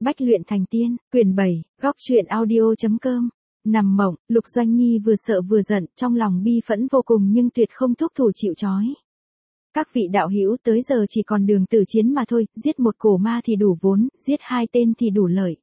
Bách luyện thành tiên, quyển 7, góc truyện audio.com. Nằm mộng, Lục Doanh Nhi vừa sợ vừa giận, trong lòng bi phẫn vô cùng nhưng tuyệt không thúc thủ chịu trói. Các vị đạo hữu, tới giờ chỉ còn đường tử chiến mà thôi, giết một cổ ma thì đủ vốn, giết hai tên thì đủ lợi.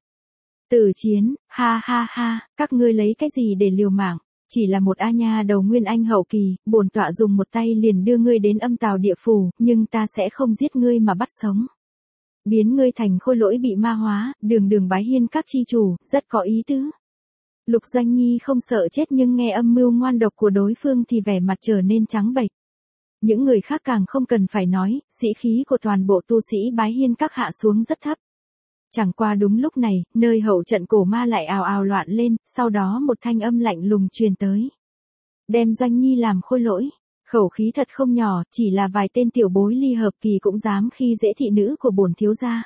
Tử chiến, ha ha ha, các ngươi lấy cái gì để liều mạng? Chỉ là một A nha đầu nguyên anh hậu kỳ, bổn tọa dùng một tay liền đưa ngươi đến âm tào địa phủ, nhưng ta sẽ không giết ngươi mà bắt sống. Biến ngươi thành khôi lỗi bị ma hóa, đường bái hiên các chi chủ, rất có ý tứ. Lục Doanh Nhi không sợ chết nhưng nghe âm mưu ngoan độc của đối phương thì vẻ mặt trở nên trắng bệch. Những người khác càng không cần phải nói, sĩ khí của toàn bộ tu sĩ bái hiên các hạ xuống rất thấp. Chẳng qua đúng lúc này, nơi hậu trận cổ ma lại ào ào loạn lên, sau đó một thanh âm lạnh lùng truyền tới. Đem Doanh Nhi làm khôi lỗi. Khẩu khí thật không nhỏ, chỉ là vài tên tiểu bối ly hợp kỳ cũng dám khi dễ thị nữ của bổn thiếu gia.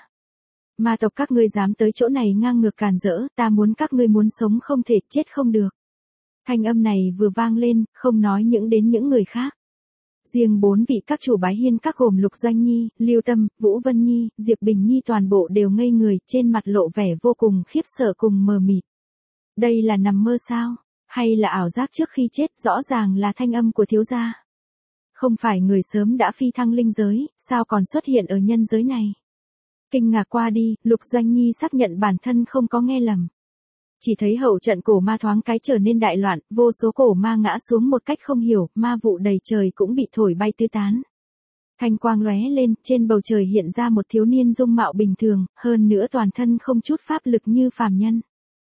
Ma tộc các ngươi dám tới chỗ này ngang ngược càn rỡ, ta muốn các ngươi muốn sống không thể, chết không được. Thanh âm này vừa vang lên, không nói đến những người khác. Riêng 4 vị các chủ bái hiên các gồm Lục Doanh Nhi, Lưu Tâm, Vũ Vân Nhi, Diệp Bình Nhi toàn bộ đều ngây người, trên mặt lộ vẻ vô cùng khiếp sợ cùng mờ mịt. Đây là nằm mơ sao? Hay là ảo giác trước khi chết? Rõ ràng là thanh âm của thiếu gia. Không phải người sớm đã phi thăng linh giới, sao còn xuất hiện ở nhân giới này? Kinh ngạc qua đi, Lục Doanh Nhi xác nhận bản thân không có nghe lầm. Chỉ thấy hậu trận cổ ma thoáng cái trở nên đại loạn, vô số cổ ma ngã xuống một cách không hiểu, ma vụ đầy trời cũng bị thổi bay tứ tán. Thanh quang lóe lên, trên bầu trời hiện ra một thiếu niên dung mạo bình thường, hơn nữa toàn thân không chút pháp lực như phàm nhân.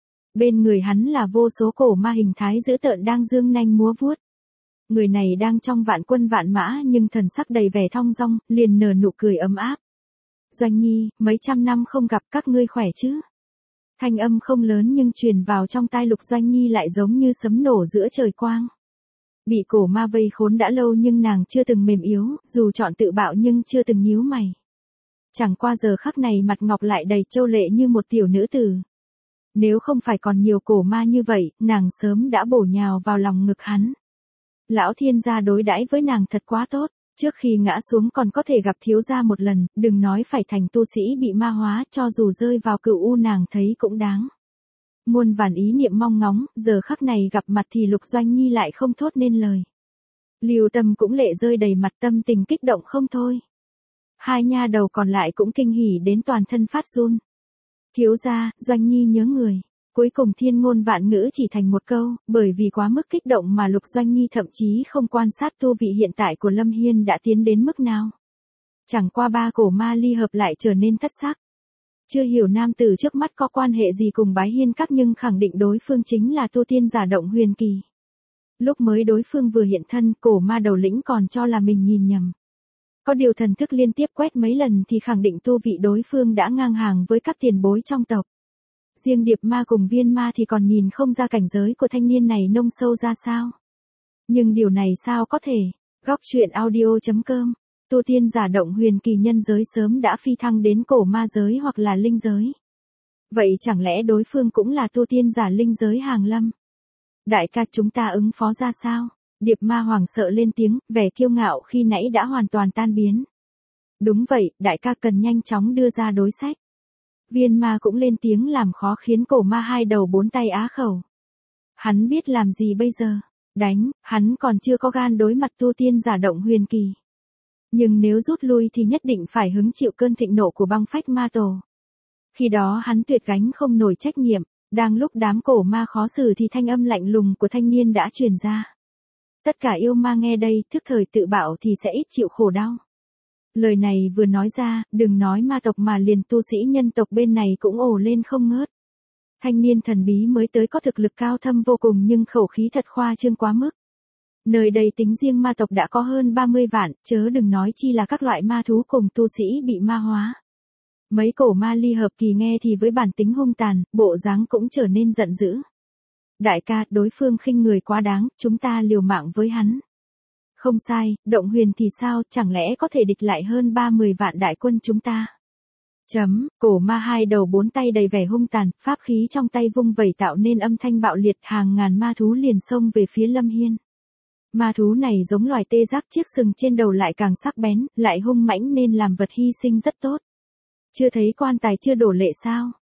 Bên người hắn là vô số cổ ma hình thái dữ tợn đang giương nanh múa vuốt. Người này đang trong vạn quân vạn mã nhưng thần sắc đầy vẻ thong dong, liền nở nụ cười ấm áp. Doanh Nhi, mấy trăm năm không gặp, các ngươi khỏe chứ? Thanh âm không lớn nhưng truyền vào trong tai Lục Doanh Nhi lại giống như sấm nổ giữa trời quang. Bị cổ ma vây khốn đã lâu nhưng nàng chưa từng mềm yếu, dù chọn tự bạo nhưng chưa từng nhíu mày. Chẳng qua giờ khắc này mặt ngọc lại đầy châu lệ như một tiểu nữ tử. Nếu không phải còn nhiều cổ ma như vậy, nàng sớm đã bổ nhào vào lòng ngực hắn. Lão thiên gia đối đãi với nàng thật quá tốt, trước khi ngã xuống còn có thể gặp thiếu gia một lần, đừng nói phải thành tu sĩ bị ma hóa, cho dù rơi vào cựu u nàng thấy cũng đáng. Muôn vàn ý niệm mong ngóng, giờ khắc này gặp mặt thì Lục Doanh Nhi lại không thốt nên lời. Lưu Tâm cũng lệ rơi đầy mặt, tâm tình kích động không thôi. Hai nha đầu còn lại cũng kinh hỉ đến toàn thân phát run. Thiếu gia, Doanh Nhi nhớ người. Cuối cùng thiên ngôn vạn ngữ chỉ thành một câu, bởi vì quá mức kích động mà Lục Doanh Nhi thậm chí không quan sát tu vị hiện tại của Lâm Hiên đã tiến đến mức nào. Chẳng qua ba cổ ma ly hợp lại trở nên thất sắc. Chưa hiểu nam tử trước mắt có quan hệ gì cùng bái hiên các nhưng khẳng định đối phương chính là tu tiên giả động huyền kỳ. Lúc mới đối phương vừa hiện thân, cổ ma đầu lĩnh còn cho là mình nhìn nhầm. Có điều thần thức liên tiếp quét mấy lần thì khẳng định tu vị đối phương đã ngang hàng với các tiền bối trong tộc. Riêng điệp ma cùng viên ma thì còn nhìn không ra cảnh giới của thanh niên này nông sâu ra sao. Nhưng điều này sao có thể? Góc truyện audio.com. Tu tiên giả động huyền kỳ nhân giới sớm đã phi thăng đến cổ ma giới hoặc là linh giới. Vậy chẳng lẽ đối phương cũng là tu tiên giả linh giới hàng lâm? Đại ca, chúng ta ứng phó ra sao? Điệp ma hoảng sợ lên tiếng, vẻ kiêu ngạo khi nãy đã hoàn toàn tan biến. Đúng vậy, đại ca cần nhanh chóng đưa ra đối sách. Viên ma cũng lên tiếng làm khó khiến cổ ma hai đầu bốn tay á khẩu. Hắn biết làm gì bây giờ? Đánh, hắn còn chưa có gan đối mặt tu tiên giả động huyền kỳ. Nhưng nếu rút lui thì nhất định phải hứng chịu cơn thịnh nộ của băng phách ma tổ. Khi đó hắn tuyệt gánh không nổi trách nhiệm. Đang lúc đám cổ ma khó xử thì thanh âm lạnh lùng của thanh niên đã truyền ra. Tất cả yêu ma nghe đây, thức thời tự bạo thì sẽ ít chịu khổ đau. Lời này vừa nói ra, đừng nói ma tộc mà liền tu sĩ nhân tộc bên này cũng ồ lên không ngớt. Thanh niên thần bí mới tới có thực lực cao thâm vô cùng nhưng khẩu khí thật khoa trương quá mức. Nơi đây tính riêng ma tộc đã có hơn 30 vạn, chớ đừng nói chi là các loại ma thú cùng tu sĩ bị ma hóa. Mấy cổ ma ly hợp kỳ nghe thì với bản tính hung tàn, bộ dáng cũng trở nên giận dữ. Đại ca, đối phương khinh người quá đáng, chúng ta liều mạng với hắn. Không sai, động huyền thì sao, chẳng lẽ có thể địch lại hơn 30 vạn đại quân chúng ta? Cổ ma hai đầu bốn tay đầy vẻ hung tàn, pháp khí trong tay vung vẩy tạo nên âm thanh bạo liệt, hàng ngàn ma thú liền xông về phía Lâm Hiên. Ma thú này giống loài tê giác, chiếc sừng trên đầu lại càng sắc bén, lại hung mãnh nên làm vật hy sinh rất tốt. Chưa thấy quan tài chưa đổ lệ sao?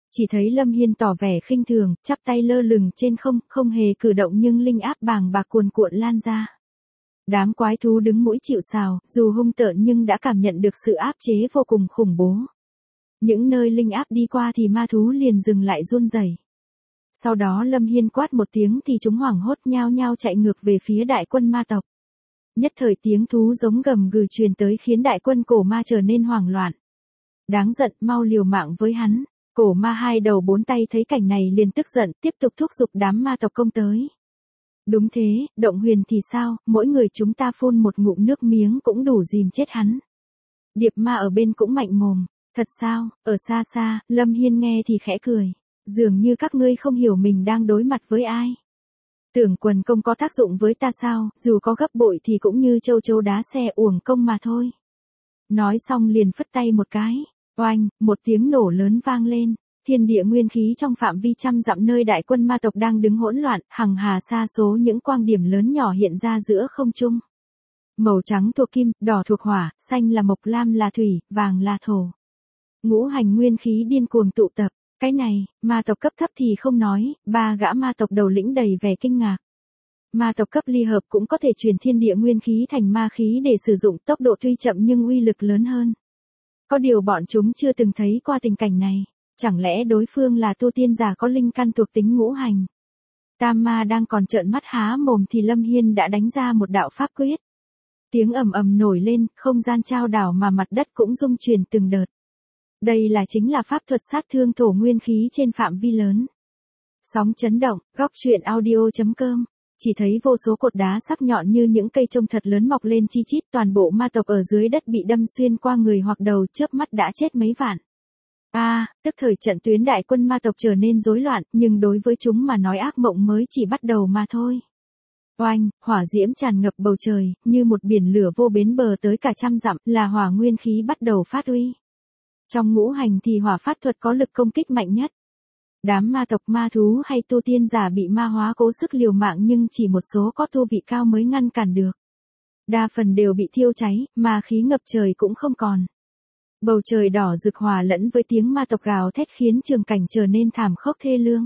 Chỉ thấy Lâm Hiên tỏ vẻ khinh thường, chắp tay lơ lửng trên không, không hề cử động nhưng linh áp bàng bạc cuồn cuộn lan ra. Đám quái thú đứng mũi chịu sào, dù hung tợn nhưng đã cảm nhận được sự áp chế vô cùng khủng bố. Những nơi linh áp đi qua thì ma thú liền dừng lại run rẩy. Sau đó Lâm Hiên quát một tiếng thì chúng hoảng hốt nhao nhao chạy ngược về phía đại quân ma tộc. Nhất thời tiếng thú giống gầm gừ truyền tới khiến đại quân cổ ma trở nên hoảng loạn. Đáng giận, mau liều mạng với hắn. Cổ ma hai đầu bốn tay thấy cảnh này liền tức giận, tiếp tục thúc giục đám ma tộc công tới. Đúng thế, Động Huyền thì sao, mỗi người chúng ta phun một ngụm nước miếng cũng đủ dìm chết hắn. Điệp ma ở bên cũng mạnh mồm. Thật sao, ở xa xa, Lâm Hiên nghe thì khẽ cười. Dường như các ngươi không hiểu mình đang đối mặt với ai. Tưởng quần công có tác dụng với ta sao, dù có gấp bội thì cũng như châu chấu đá xe uổng công mà thôi. Nói xong liền phất tay một cái. Oanh, một tiếng nổ lớn vang lên. Thiên địa nguyên khí trong phạm vi trăm dặm nơi đại quân ma tộc đang đứng hỗn loạn, hằng hà sa số những quang điểm lớn nhỏ hiện ra giữa không trung. Màu trắng thuộc kim, đỏ thuộc hỏa, xanh là mộc, lam là thủy, vàng là thổ. Ngũ hành nguyên khí điên cuồng tụ tập. Cái này, ma tộc cấp thấp thì không nói, ba gã ma tộc đầu lĩnh đầy vẻ kinh ngạc. Ma tộc cấp ly hợp cũng có thể chuyển thiên địa nguyên khí thành ma khí để sử dụng, tốc độ tuy chậm nhưng uy lực lớn hơn. Có điều bọn chúng chưa từng thấy qua tình cảnh này, chẳng lẽ đối phương là tu tiên giả có linh căn thuộc tính ngũ hành. Tam ma đang còn trợn mắt há mồm thì Lâm Hiên đã đánh ra một đạo pháp quyết. Tiếng ầm ầm nổi lên, không gian chao đảo mà mặt đất cũng rung chuyển từng đợt. Đây là chính là pháp thuật sát thương thổ nguyên khí trên phạm vi lớn. Sóng chấn động, góc truyện audio.com. Chỉ thấy vô số cột đá sắc nhọn như những cây trông thật lớn mọc lên chi chít, toàn bộ ma tộc ở dưới đất bị đâm xuyên qua người hoặc đầu, chớp mắt đã chết mấy vạn. Tức thời trận tuyến đại quân ma tộc trở nên rối loạn, nhưng đối với chúng mà nói ác mộng mới chỉ bắt đầu mà thôi. Oanh, hỏa diễm tràn ngập bầu trời, như một biển lửa vô bến bờ tới cả trăm dặm, là hỏa nguyên khí bắt đầu phát uy. Trong ngũ hành thì hỏa pháp thuật có lực công kích mạnh nhất. Đám ma tộc, ma thú hay tu tiên giả bị ma hóa cố sức liều mạng nhưng chỉ một số có tu vị cao mới ngăn cản được. Đa phần đều bị thiêu cháy, ma khí ngập trời cũng không còn. Bầu trời đỏ rực hòa lẫn với tiếng ma tộc gào thét khiến trường cảnh trở nên thảm khốc thê lương.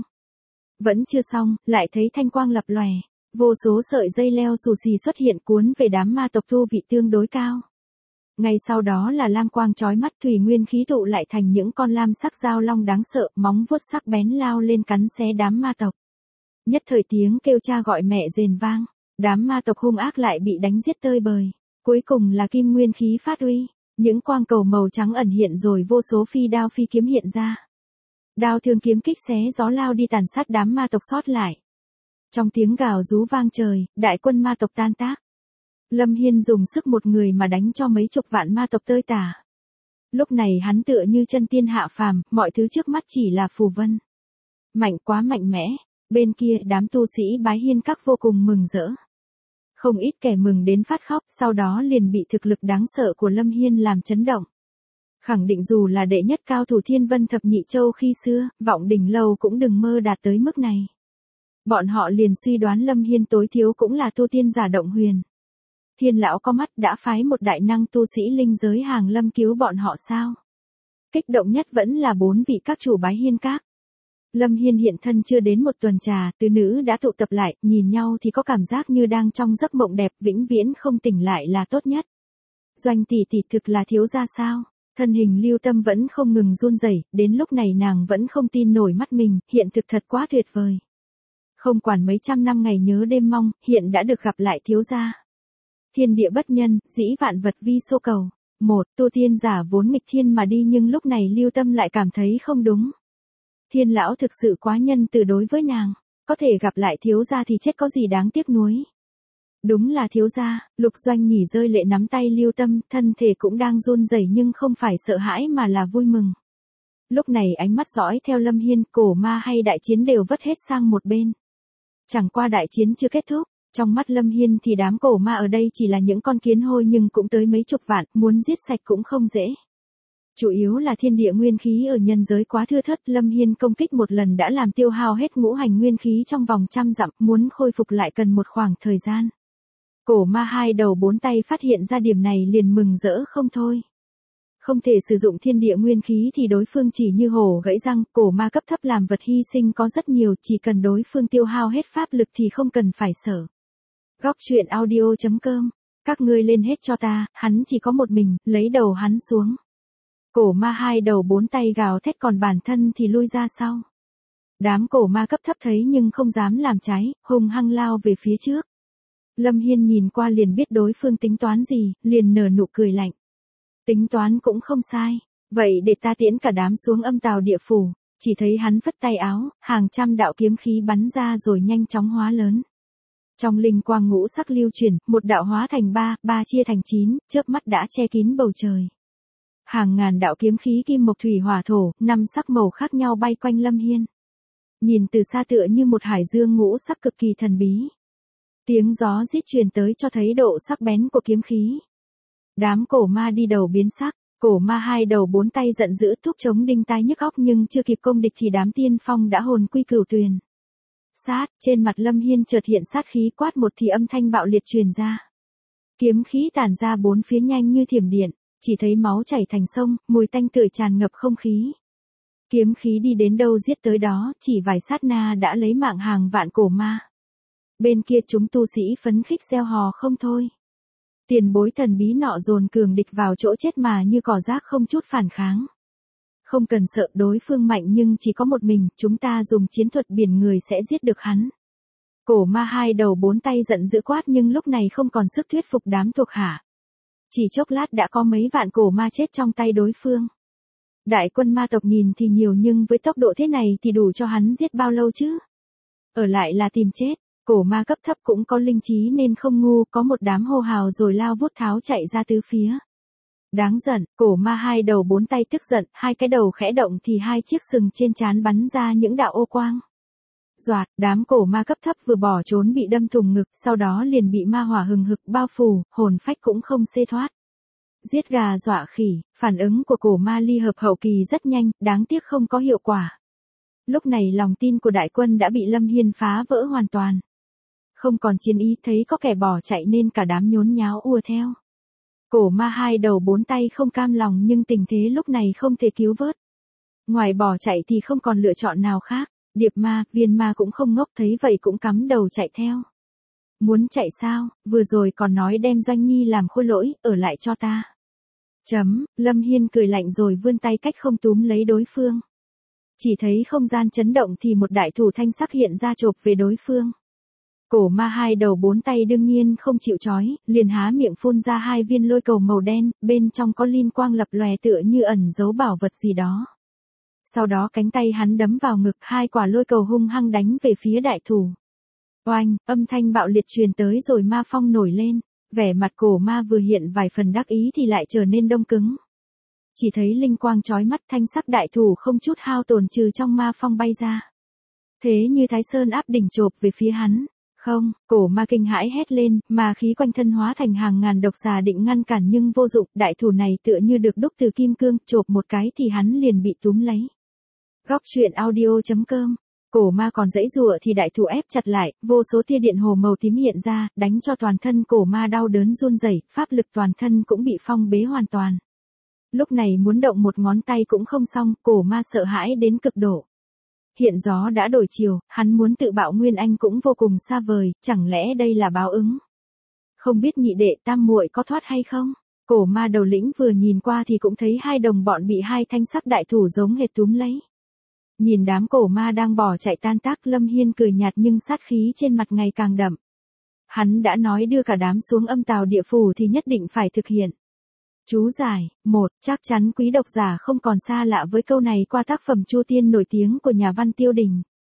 Vẫn chưa xong, lại thấy thanh quang lập lòe. Vô số sợi dây leo xù xì xuất hiện cuốn về đám ma tộc tu vị tương đối cao. Ngay sau đó là lam quang chói mắt, thủy nguyên khí tụ lại thành những con lam sắc dao long đáng sợ, móng vuốt sắc bén lao lên cắn xé đám ma tộc. Nhất thời tiếng kêu cha gọi mẹ rền vang, đám ma tộc hung ác lại bị đánh giết tơi bời. Cuối cùng là kim nguyên khí phát uy, những quang cầu màu trắng ẩn hiện rồi vô số phi đao phi kiếm hiện ra. Đao thương kiếm kích xé gió lao đi tàn sát đám ma tộc sót lại. Trong tiếng gào rú vang trời, đại quân ma tộc tan tác. Lâm Hiên dùng sức một người mà đánh cho mấy chục vạn ma tộc tơi tả. Lúc này hắn tựa như chân tiên hạ phàm, mọi thứ trước mắt chỉ là phù vân. Mạnh quá mạnh mẽ, bên kia đám tu sĩ Bái Hiên Các vô cùng mừng rỡ. Không ít kẻ mừng đến phát khóc, sau đó liền bị thực lực đáng sợ của Lâm Hiên làm chấn động. Khẳng định dù là đệ nhất cao thủ Thiên Vân Thập Nhị Châu khi xưa, Vọng Đỉnh Lâu cũng đừng mơ đạt tới mức này. Bọn họ liền suy đoán Lâm Hiên tối thiếu cũng là tu tiên giả Động Huyền. Thiên lão có mắt đã phái một đại năng tu sĩ linh giới hàng lâm cứu bọn họ sao? Kích động nhất vẫn là 4 vị các chủ Bái Hiên Các. Lâm Hiên hiện thân chưa đến một tuần trà, tứ nữ đã tụ tập lại, nhìn nhau thì có cảm giác như đang trong giấc mộng đẹp, vĩnh viễn không tỉnh lại là tốt nhất. Doanh tỷ tỷ thực là thiếu gia sao? Thân hình Lưu Tâm vẫn không ngừng run rẩy, đến lúc này nàng vẫn không tin nổi mắt mình, hiện thực thật quá tuyệt vời. Không quản mấy trăm năm ngày nhớ đêm mong, hiện đã được gặp lại thiếu gia. Thiên địa bất nhân, dĩ vạn vật vi số cầu. Một, tu tiên giả vốn nghịch thiên mà đi nhưng lúc này Lưu Tâm lại cảm thấy không đúng. Thiên lão thực sự quá nhân từ đối với nàng. Có thể gặp lại thiếu gia thì chết có gì đáng tiếc nuối. Đúng là thiếu gia, Lục Doanh Nhỉ rơi lệ nắm tay Lưu Tâm, thân thể cũng đang run rẩy nhưng không phải sợ hãi mà là vui mừng. Lúc này ánh mắt dõi theo Lâm Hiên, cổ ma hay đại chiến đều vất hết sang một bên. Chẳng qua đại chiến chưa kết thúc. Trong mắt Lâm Hiên thì đám cổ ma ở đây chỉ là những con kiến hôi nhưng cũng tới mấy chục vạn, muốn giết sạch cũng không dễ. Chủ yếu là thiên địa nguyên khí ở nhân giới quá thưa thớt, Lâm Hiên công kích một lần đã làm tiêu hao hết ngũ hành nguyên khí trong vòng trăm dặm, muốn khôi phục lại cần một khoảng thời gian. Cổ ma hai đầu bốn tay phát hiện ra điểm này liền mừng rỡ không thôi. Không thể sử dụng thiên địa nguyên khí thì đối phương chỉ như hổ gãy răng, cổ ma cấp thấp làm vật hy sinh có rất nhiều, chỉ cần đối phương tiêu hao hết pháp lực thì không cần phải sợ. Góc truyện audio.com. Các ngươi lên hết cho ta, hắn chỉ có một mình, lấy đầu hắn xuống. Cổ ma hai đầu bốn tay gào thét còn bản thân thì lui ra sau. Đám cổ ma cấp thấp thấy nhưng không dám làm trái, hung hăng lao về phía trước. Lâm Hiên nhìn qua liền biết đối phương tính toán gì, liền nở nụ cười lạnh. Tính toán cũng không sai, vậy để ta tiễn cả đám xuống âm tào địa phủ. Chỉ thấy hắn phất tay áo, hàng trăm đạo kiếm khí bắn ra rồi nhanh chóng hóa lớn. Trong linh quang ngũ sắc lưu chuyển, một đạo hóa thành ba chia thành 9, chớp mắt đã che kín bầu trời. Hàng ngàn đạo kiếm khí kim mộc thủy hỏa thổ, 5 sắc màu khác nhau bay quanh Lâm Hiên. Nhìn từ xa tựa như một hải dương ngũ sắc cực kỳ thần bí. Tiếng gió rít truyền tới cho thấy độ sắc bén của kiếm khí. Đám cổ ma đi đầu biến sắc, cổ ma hai đầu bốn tay giận dữ thúc chống đinh tai nhức óc nhưng chưa kịp công địch thì đám tiên phong đã hồn quy cửu tuyền. Sát, trên mặt Lâm Hiên chợt hiện sát khí quát một thì âm thanh bạo liệt truyền ra. Kiếm khí tản ra bốn phía nhanh như thiểm điện, chỉ thấy máu chảy thành sông, mùi tanh tưởi tràn ngập không khí. Kiếm khí đi đến đâu giết tới đó, chỉ vài sát na đã lấy mạng hàng vạn cổ ma. Bên kia chúng tu sĩ phấn khích reo hò không thôi. Tiền bối thần bí nọ dồn cường địch vào chỗ chết mà như cỏ rác không chút phản kháng. Không cần sợ đối phương mạnh nhưng chỉ có một mình, chúng ta dùng chiến thuật biển người sẽ giết được hắn. Cổ ma hai đầu bốn tay giận dữ quát nhưng lúc này không còn sức thuyết phục đám thuộc hạ. Chỉ chốc lát đã có mấy vạn cổ ma chết trong tay đối phương. Đại quân ma tộc nhìn thì nhiều nhưng với tốc độ thế này thì đủ cho hắn giết bao lâu chứ? Ở lại là tìm chết. Cổ ma cấp thấp cũng có linh trí nên không ngu, có một đám hô hào rồi lao vút tháo chạy ra tứ phía. Đáng giận, cổ ma hai đầu bốn tay tức giận, hai cái đầu khẽ động thì hai chiếc sừng trên trán bắn ra những đạo ô quang. Doạt, đám cổ ma cấp thấp vừa bỏ trốn bị đâm thủng ngực, sau đó liền bị ma hỏa hừng hực bao phủ, hồn phách cũng không xê thoát. Giết gà dọa khỉ, phản ứng của cổ ma ly hợp hậu kỳ rất nhanh, đáng tiếc không có hiệu quả. Lúc này lòng tin của đại quân đã bị Lâm Hiên phá vỡ hoàn toàn. Không còn chiến ý, thấy có kẻ bỏ chạy nên cả đám nhốn nháo ùa theo. Cổ ma hai đầu bốn tay không cam lòng nhưng tình thế lúc này không thể cứu vớt. Ngoài bỏ chạy thì không còn lựa chọn nào khác, điệp ma, viên ma cũng không ngốc thấy vậy cũng cắm đầu chạy theo. Muốn chạy sao, vừa rồi còn nói đem Doanh Nhi làm khôi lỗi, ở lại cho ta. Lâm Hiên cười lạnh rồi vươn tay cách không túm lấy đối phương. Chỉ thấy không gian chấn động thì một đại thủ thanh sắc hiện ra chộp về đối phương. Cổ ma hai đầu bốn tay đương nhiên không chịu trói, liền há miệng phun ra hai viên lôi cầu màu đen, bên trong có liên quang lập lòe tựa như ẩn giấu bảo vật gì đó. Sau đó cánh tay hắn đấm vào ngực, hai quả lôi cầu hung hăng đánh về phía đại thủ. Oanh, âm thanh bạo liệt truyền tới rồi ma phong nổi lên, vẻ mặt cổ ma vừa hiện vài phần đắc ý thì lại trở nên đông cứng. Chỉ thấy linh quang chói mắt, thanh sắc đại thủ không chút hao tổn trừ trong ma phong bay ra. Thế như Thái Sơn áp đỉnh chộp về phía hắn. Không, cổ ma kinh hãi hét lên, mà khí quanh thân hóa thành hàng ngàn độc xà định ngăn cản nhưng vô dụng, đại thủ này tựa như được đúc từ kim cương, chộp một cái thì hắn liền bị túm lấy. Góc truyện audio.com. Cổ ma còn giãy giụa thì đại thủ ép chặt lại, vô số tia điện hồ màu tím hiện ra, đánh cho toàn thân cổ ma đau đớn run rẩy, pháp lực toàn thân cũng bị phong bế hoàn toàn. Lúc này muốn động một ngón tay cũng không xong, cổ ma sợ hãi đến cực độ. Hiện gió đã đổi chiều, hắn muốn tự bạo Nguyên Anh cũng vô cùng xa vời, chẳng lẽ đây là báo ứng? Không biết nhị đệ tam muội có thoát hay không? Cổ ma đầu lĩnh vừa nhìn qua thì cũng thấy hai đồng bọn bị hai thanh sắc đại thủ giống hệt túm lấy. Nhìn đám cổ ma đang bỏ chạy tan tác, Lâm Hiên cười nhạt nhưng sát khí trên mặt ngày càng đậm. Hắn đã nói đưa cả đám xuống âm tào địa phủ thì nhất định phải thực hiện. Chú giải, 1, chắc chắn quý độc giả không còn xa lạ với câu này qua tác phẩm Chu Tiên nổi tiếng của nhà văn Tiêu Đình.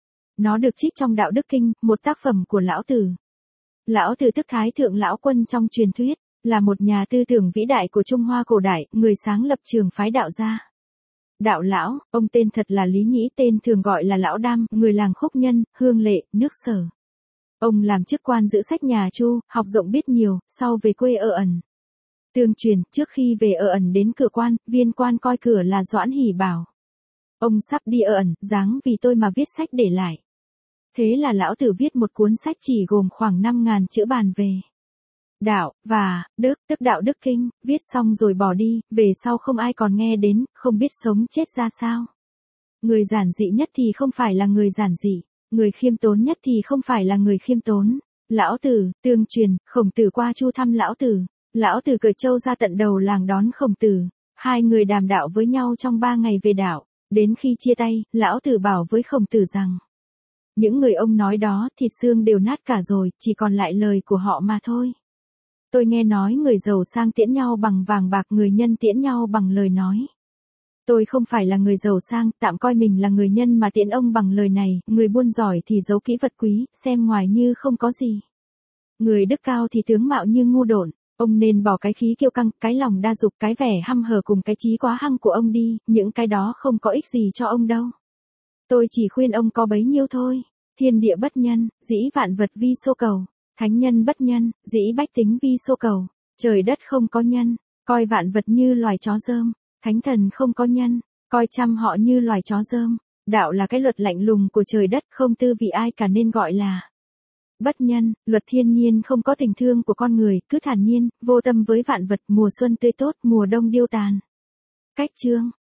Nó được trích trong Đạo Đức Kinh, một tác phẩm của Lão Tử. Lão Tử tức Thái Thượng Lão Quân trong truyền thuyết, là một nhà tư tưởng vĩ đại của Trung Hoa cổ đại, người sáng lập trường phái đạo gia. Đạo Lão, ông tên thật là Lý Nhĩ, tên thường gọi là Lão Đam, người làng Khúc Nhân, Hương Lệ, nước Sở. Ông làm chức quan giữ sách nhà Chu, học rộng biết nhiều, sau về quê ở ẩn. Tương truyền, trước khi về ở ẩn đến cửa quan, viên quan coi cửa là Doãn Hỷ bảo. Ông sắp đi ở ẩn, dáng vì tôi mà viết sách để lại. Thế là lão tử viết một cuốn sách chỉ gồm khoảng 5.000 chữ bàn về. Đạo, và, đức, tức đạo đức kinh, viết xong rồi bỏ đi, về sau không ai còn nghe đến, không biết sống chết ra sao. Người giản dị nhất thì không phải là người giản dị, người khiêm tốn nhất thì không phải là người khiêm tốn. Lão Tử, tương truyền, Khổng Tử qua Chu thăm Lão Tử cởi trâu ra tận đầu làng đón Khổng Tử, hai người đàm đạo với nhau trong 3 ngày về đạo, đến khi chia tay, Lão Tử bảo với Khổng Tử rằng, những người ông nói đó, thịt xương đều nát cả rồi, chỉ còn lại lời của họ mà thôi. Tôi nghe nói người giàu sang tiễn nhau bằng vàng bạc, người nhân tiễn nhau bằng lời nói. Tôi không phải là người giàu sang, tạm coi mình là người nhân mà tiễn ông bằng lời này, người buôn giỏi thì giấu kỹ vật quý, xem ngoài như không có gì. Người đức cao thì tướng mạo như ngu độn, ông nên bỏ cái khí kiêu căng, cái lòng đa dục, cái vẻ hăm hở cùng cái chí quá hăng của ông đi, những cái đó không có ích gì cho ông đâu. Tôi chỉ khuyên ông có bấy nhiêu thôi. Thiên địa bất nhân, dĩ vạn vật vi số cầu. Thánh nhân bất nhân, dĩ bách tính vi số cầu. Trời đất không có nhân, coi vạn vật như loài chó dơm. Thánh thần không có nhân, coi trăm họ như loài chó dơm. Đạo là cái luật lạnh lùng của trời đất, không tư vị ai cả nên gọi là bất nhân. Luật thiên nhiên không có tình thương của con người, cứ thản nhiên, vô tâm với vạn vật, mùa xuân tươi tốt, mùa đông điêu tàn. Cách chương